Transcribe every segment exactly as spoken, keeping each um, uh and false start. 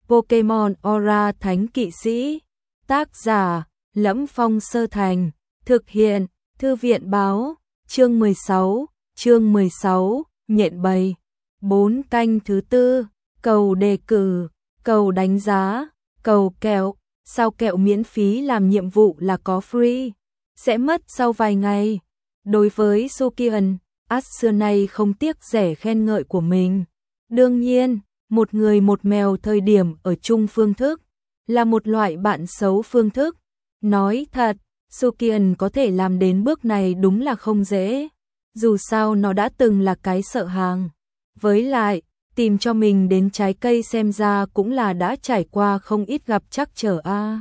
Pokemon Aura Thánh Kỵ Sĩ. Tác giả: Lẫm Phong Sơ Thành. Thực hiện: Thư viện báo. Chương mười sáu, chương mười sáu, nhện bầy. bốn canh thứ tư, cầu đề cử, cầu đánh giá, cầu kẹo. Sao kẹo miễn phí làm nhiệm vụ là có free, sẽ mất sau vài ngày. Đối với Sukian, Ash xưa nay không tiếc rẻ khen ngợi của mình. Đương nhiên, một người một mèo thời điểm ở chung phương thức là một loại bạn xấu phương thức. Nói thật, Sukian có thể làm đến bước này đúng là không dễ. Dù sao nó đã từng là cái sợ hàng. Với lại, tìm cho mình đến trái cây xem ra cũng là đã trải qua không ít gặp trắc trở a. À.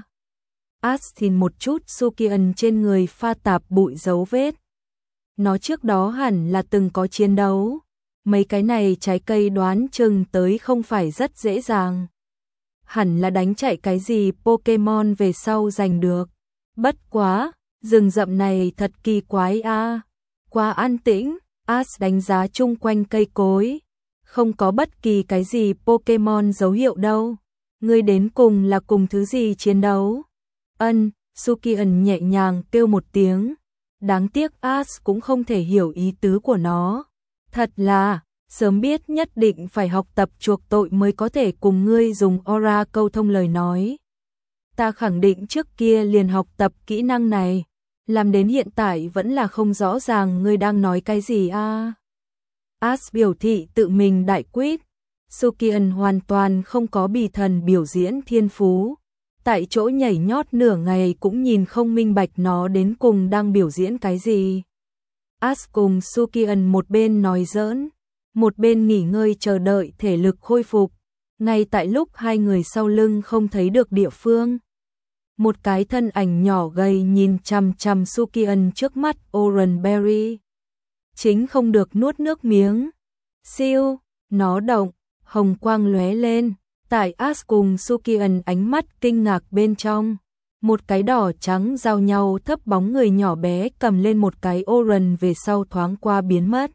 Ash nhìn một chút Sukian trên người pha tạp bụi dấu vết. Nó trước đó hẳn là từng có chiến đấu. Mấy cái này trái cây đoán chừng tới không phải rất dễ dàng. Hẳn là đánh chạy cái gì Pokemon về sau giành được. Bất quá, rừng rậm này thật kỳ quái a. À. Quá an tĩnh, Ash đánh giá chung quanh cây cối. Không có bất kỳ cái gì Pokemon dấu hiệu đâu. Ngươi đến cùng là cùng thứ gì chiến đấu? Ân, Sukian nhẹ nhàng kêu một tiếng. Đáng tiếc Ash cũng không thể hiểu ý tứ của nó. Thật là, sớm biết nhất định phải học tập chuộc tội mới có thể cùng ngươi dùng aura câu thông lời nói. Ta khẳng định trước kia liền học tập kỹ năng này. Làm đến hiện tại vẫn là không rõ ràng ngươi đang nói cái gì a. À. Ash biểu thị tự mình đại quyết. Sukian hoàn toàn không có bì thần biểu diễn thiên phú. Tại chỗ nhảy nhót nửa ngày cũng nhìn không minh bạch nó đến cùng đang biểu diễn cái gì. Ash cùng Sukian một bên nói giỡn, một bên nghỉ ngơi chờ đợi thể lực khôi phục. Ngay tại lúc hai người sau lưng không thấy được địa phương, một cái thân ảnh nhỏ gầy nhìn chằm chằm Sukian trước mắt Orange Berry. Chính không được nuốt nước miếng. Siêu, nó động, hồng quang lóe lên. Tại Ash cùng Sukian ánh mắt kinh ngạc bên trong, một cái đỏ trắng giao nhau thấp bóng người nhỏ bé cầm lên một cái Orange về sau thoáng qua biến mất.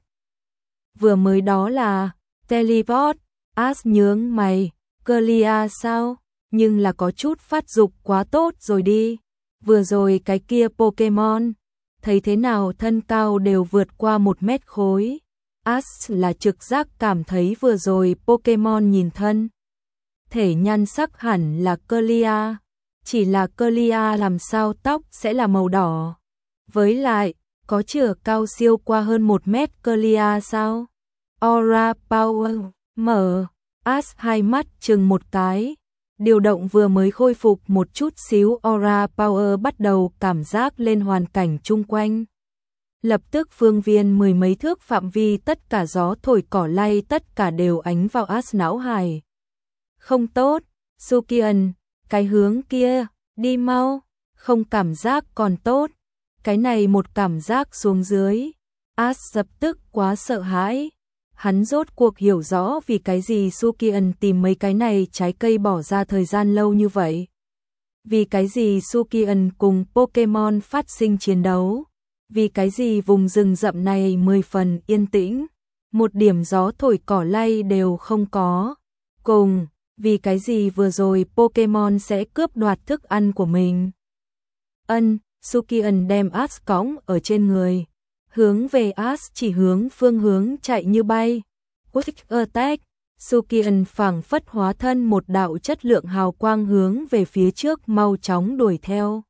Vừa mới đó là teleport. Ash nhướng mày, Clear sao? Nhưng là có chút phát dục quá tốt rồi đi. Vừa rồi cái kia Pokemon, thấy thế nào thân cao đều vượt qua một mét khối. Ash là trực giác cảm thấy vừa rồi Pokemon nhìn thân thể nhan sắc hẳn là Clear. Chỉ là Clear làm sao tóc sẽ là màu đỏ. Với lại, có chửa cao siêu qua hơn một mét Clear sao? Aura Power, mở. Ash hai mắt chừng một cái. Điều động vừa mới khôi phục một chút xíu Aura Power bắt đầu cảm giác lên hoàn cảnh chung quanh. Lập tức phương viên mười mấy thước phạm vi tất cả gió thổi cỏ lay tất cả đều ánh vào Ash não hải. Không tốt, Sukian, cái hướng kia, đi mau, không cảm giác còn tốt. Cái này một cảm giác xuống dưới. Ash lập tức quá sợ hãi. Hắn rốt cuộc hiểu rõ vì cái gì Sukian tìm mấy cái này trái cây bỏ ra thời gian lâu như vậy. Vì cái gì Sukian cùng Pokemon phát sinh chiến đấu. Vì cái gì vùng rừng rậm này mười phần yên tĩnh. Một điểm gió thổi cỏ lay đều không có. Cùng, vì cái gì vừa rồi Pokemon sẽ cướp đoạt thức ăn của mình. Ân, Sukian đem Ash cõng ở trên người. Hướng về Ash chỉ hướng phương hướng chạy như bay. Quick Attack. Sukian phảng phất hóa thân một đạo chất lượng hào quang hướng về phía trước mau chóng đuổi theo.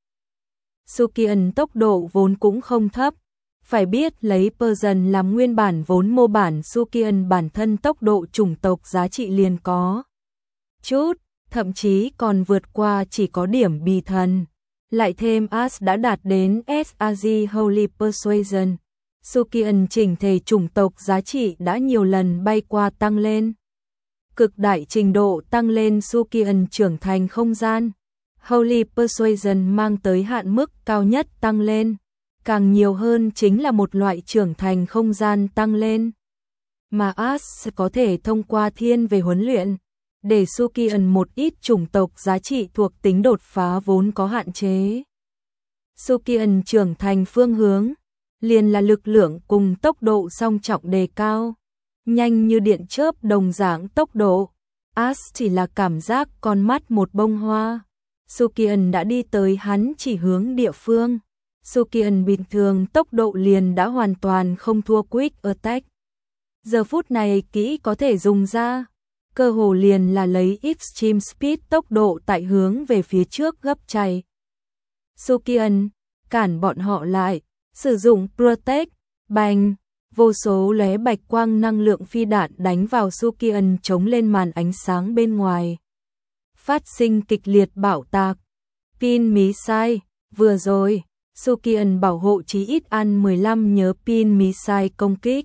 Sukian tốc độ vốn cũng không thấp. Phải biết lấy Persian làm nguyên bản vốn mô bản Sukian bản thân tốc độ chủng tộc giá trị liền có chút, thậm chí còn vượt qua chỉ có điểm bì thần. Lại thêm Ash đã đạt đến ét a giê Holy Persuasion. Sukian chỉnh thể chủng tộc giá trị đã nhiều lần bay qua tăng lên. Cực đại trình độ tăng lên Sukian trưởng thành không gian. Holy Persuasion mang tới hạn mức cao nhất tăng lên. Càng nhiều hơn chính là một loại trưởng thành không gian tăng lên. Mà Ash có thể thông qua thiên về huấn luyện. Để Sukian một ít chủng tộc giá trị thuộc tính đột phá vốn có hạn chế. Sukian trưởng thành phương hướng liền là lực lượng cùng tốc độ song trọng đề cao, nhanh như điện chớp đồng dạng tốc độ. As chỉ là cảm giác con mắt một bông hoa. Sukian đã đi tới hắn chỉ hướng địa phương. Sukian bình thường tốc độ liền đã hoàn toàn không thua Quick Attack. Giờ phút này kỹ có thể dùng ra. Cơ hồ liền là lấy Extreme Speed tốc độ tại hướng về phía trước gấp chạy. Sukian cản bọn họ lại, sử dụng Protect, bành, vô số lóe bạch quang năng lượng phi đạn đánh vào Sukian chống lên màn ánh sáng bên ngoài. Phát sinh kịch liệt bạo tạc. Pin missile, vừa rồi, Sukian bảo hộ chí ít ăn mười lăm nhớ pin missile công kích.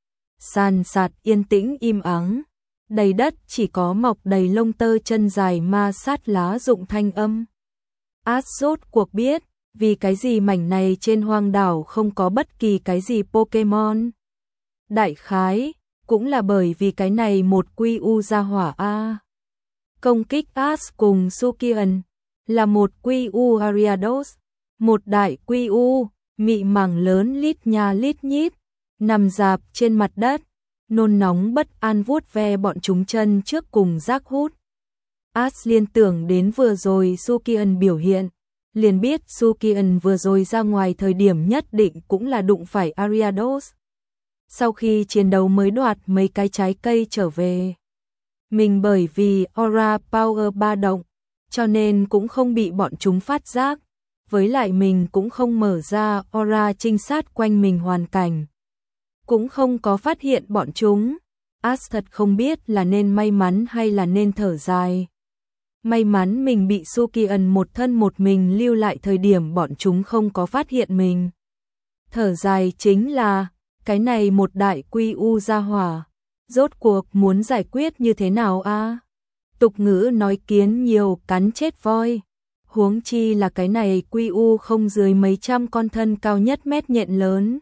Sàn sạt yên tĩnh im ắng, đầy đất chỉ có mọc đầy lông tơ chân dài ma sát lá rụng thanh âm. As rốt cuộc biết, vì cái gì mảnh này trên hoang đảo không có bất kỳ cái gì Pokemon. Đại khái, cũng là bởi vì cái này một quy u ra hỏa A. Công kích As cùng Sukian là một quy u Ariados, một đại quy u, mị màng lớn lít nha lít nhít, nằm dạp trên mặt đất, nôn nóng bất an vuốt ve bọn chúng chân trước cùng rác hút. As liên tưởng đến vừa rồi Sukian biểu hiện, liền biết Sukian vừa rồi ra ngoài thời điểm nhất định cũng là đụng phải Ariados. Sau khi chiến đấu mới đoạt mấy cái trái cây trở về. Mình bởi vì Aura Power ba động, cho nên cũng không bị bọn chúng phát giác, với lại mình cũng không mở ra Aura trinh sát quanh mình hoàn cảnh. Cũng không có phát hiện bọn chúng. As thật không biết là nên may mắn hay là nên thở dài. May mắn mình bị Sukian một thân một mình lưu lại thời điểm bọn chúng không có phát hiện mình. Thở dài chính là, cái này một đại quy u ra hỏa, rốt cuộc muốn giải quyết như thế nào a? À? Tục ngữ nói kiến nhiều cắn chết voi. Huống chi là cái này quy u không dưới mấy trăm con thân cao nhất mét nhện lớn.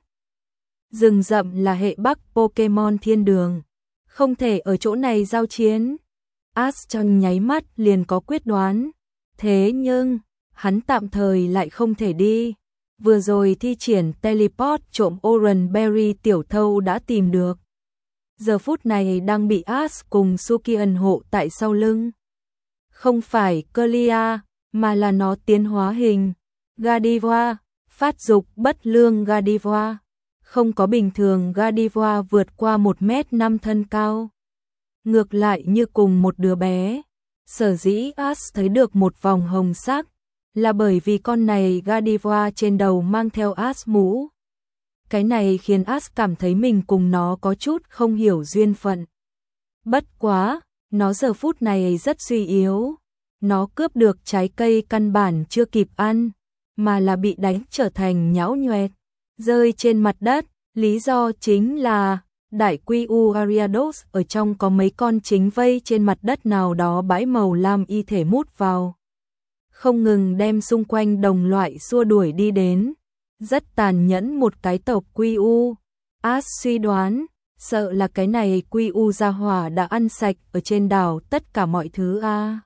Rừng rậm là hệ bắc Pokemon thiên đường, không thể ở chỗ này giao chiến. As trong nháy mắt liền có quyết đoán, thế nhưng, hắn tạm thời lại không thể đi. Vừa rồi thi triển teleport trộm Orange Berry tiểu thâu đã tìm được. Giờ phút này đang bị As cùng Sukian hộ tại sau lưng. Không phải Clear, mà là nó tiến hóa hình. Gardevoir, phát dục bất lương Gardevoir. Không có bình thường Gardevoir vượt qua một mét năm thân cao. Ngược lại như cùng một đứa bé. Sở dĩ As thấy được một vòng hồng sắc, là bởi vì con này Gardevoir trên đầu mang theo As mũ. Cái này khiến As cảm thấy mình cùng nó có chút không hiểu duyên phận. Bất quá, nó giờ phút này rất suy yếu. Nó cướp được trái cây căn bản chưa kịp ăn, mà là bị đánh trở thành nhão nhoẹt, rơi trên mặt đất. Lý do chính là đại quy u Ariados ở trong có mấy con chính vây trên mặt đất nào đó bãi màu lam y thể mút vào. Không ngừng đem xung quanh đồng loại xua đuổi đi đến. Rất tàn nhẫn một cái tộc quy u. As suy đoán, sợ là cái này quy u gia hỏa đã ăn sạch ở trên đảo tất cả mọi thứ a. À.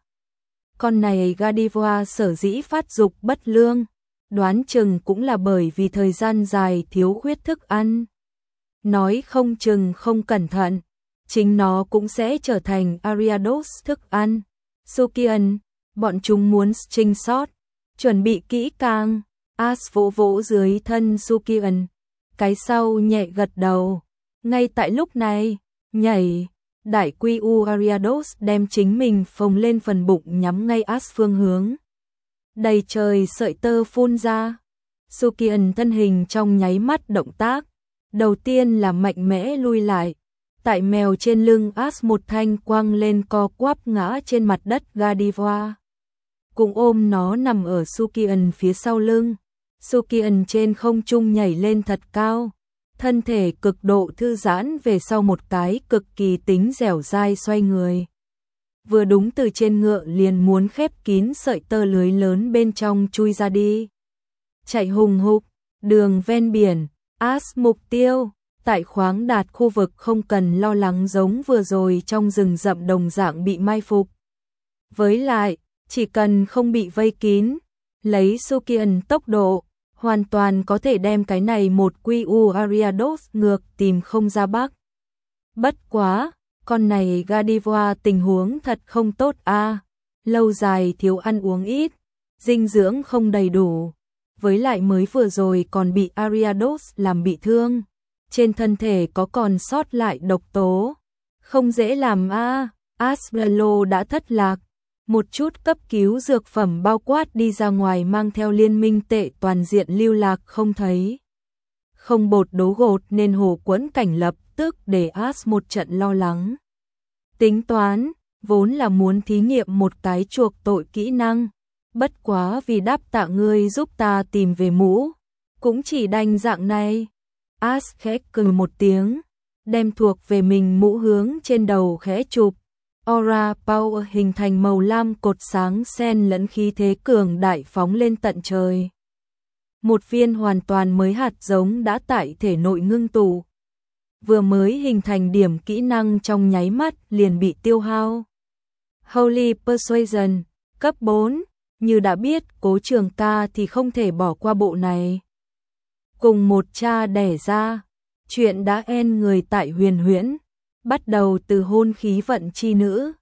Con này Gardevoir sở dĩ phát dục bất lương, đoán chừng cũng là bởi vì thời gian dài thiếu khuyết thức ăn. Nói không chừng không cẩn thận, chính nó cũng sẽ trở thành Ariados thức ăn. Sukian, bọn chúng muốn string shot, chuẩn bị kỹ càng. As vỗ vỗ dưới thân Sukian, cái sau nhẹ gật đầu. Ngay tại lúc này, nhảy, đại quy u Ariados đem chính mình phồng lên phần bụng nhắm ngay As phương hướng. Đầy trời sợi tơ phun ra. Sukian thân hình trong nháy mắt động tác. Đầu tiên là mạnh mẽ lui lại. Tại mèo trên lưng As một thanh quăng lên co quắp ngã trên mặt đất Gardevoir. Cũng ôm nó nằm ở Sukian phía sau lưng. Sukian trên không trung nhảy lên thật cao. Thân thể cực độ thư giãn về sau một cái cực kỳ tính dẻo dai xoay người. Vừa đúng từ trên ngựa liền muốn khép kín sợi tơ lưới lớn bên trong chui ra đi. Chạy hùng hục, đường ven biển, As mục tiêu, tại khoáng đạt khu vực không cần lo lắng giống vừa rồi trong rừng rậm đồng dạng bị mai phục. Với lại, chỉ cần không bị vây kín, lấy Sukian tốc độ, hoàn toàn có thể đem cái này một quy u Ariados ngược tìm không ra bắc. Bất quá, con này Gardevoir tình huống thật không tốt a, lâu dài thiếu ăn uống ít, dinh dưỡng không đầy đủ, với lại mới vừa rồi còn bị Ariados làm bị thương, trên thân thể có còn sót lại độc tố, không dễ làm a. Asbello đã thất lạc, một chút cấp cứu dược phẩm bao quát đi ra ngoài mang theo liên minh tệ toàn diện lưu lạc không thấy. Không bột đố gột nên Hồ Quẫn Cảnh lập tức để As một trận lo lắng. Tính toán, vốn là muốn thí nghiệm một cái chuộc tội kỹ năng, bất quá vì đáp tạ ngươi giúp ta tìm về mũ, cũng chỉ đành dạng này. As khẽ cười một tiếng, đem thuộc về mình mũ hướng trên đầu khẽ chụp. Aura Power hình thành màu lam cột sáng xen lẫn khí thế cường đại phóng lên tận trời. Một viên hoàn toàn mới hạt giống đã tại thể nội ngưng tụ. Vừa mới hình thành điểm kỹ năng trong nháy mắt liền bị tiêu hao. Holy Persuasion, cấp bốn, như đã biết Cố Trường Ca thì không thể bỏ qua bộ này. Cùng một cha đẻ ra, chuyện đã en người tại Huyền Huyễn, bắt đầu từ hôn khí vận chi nữ.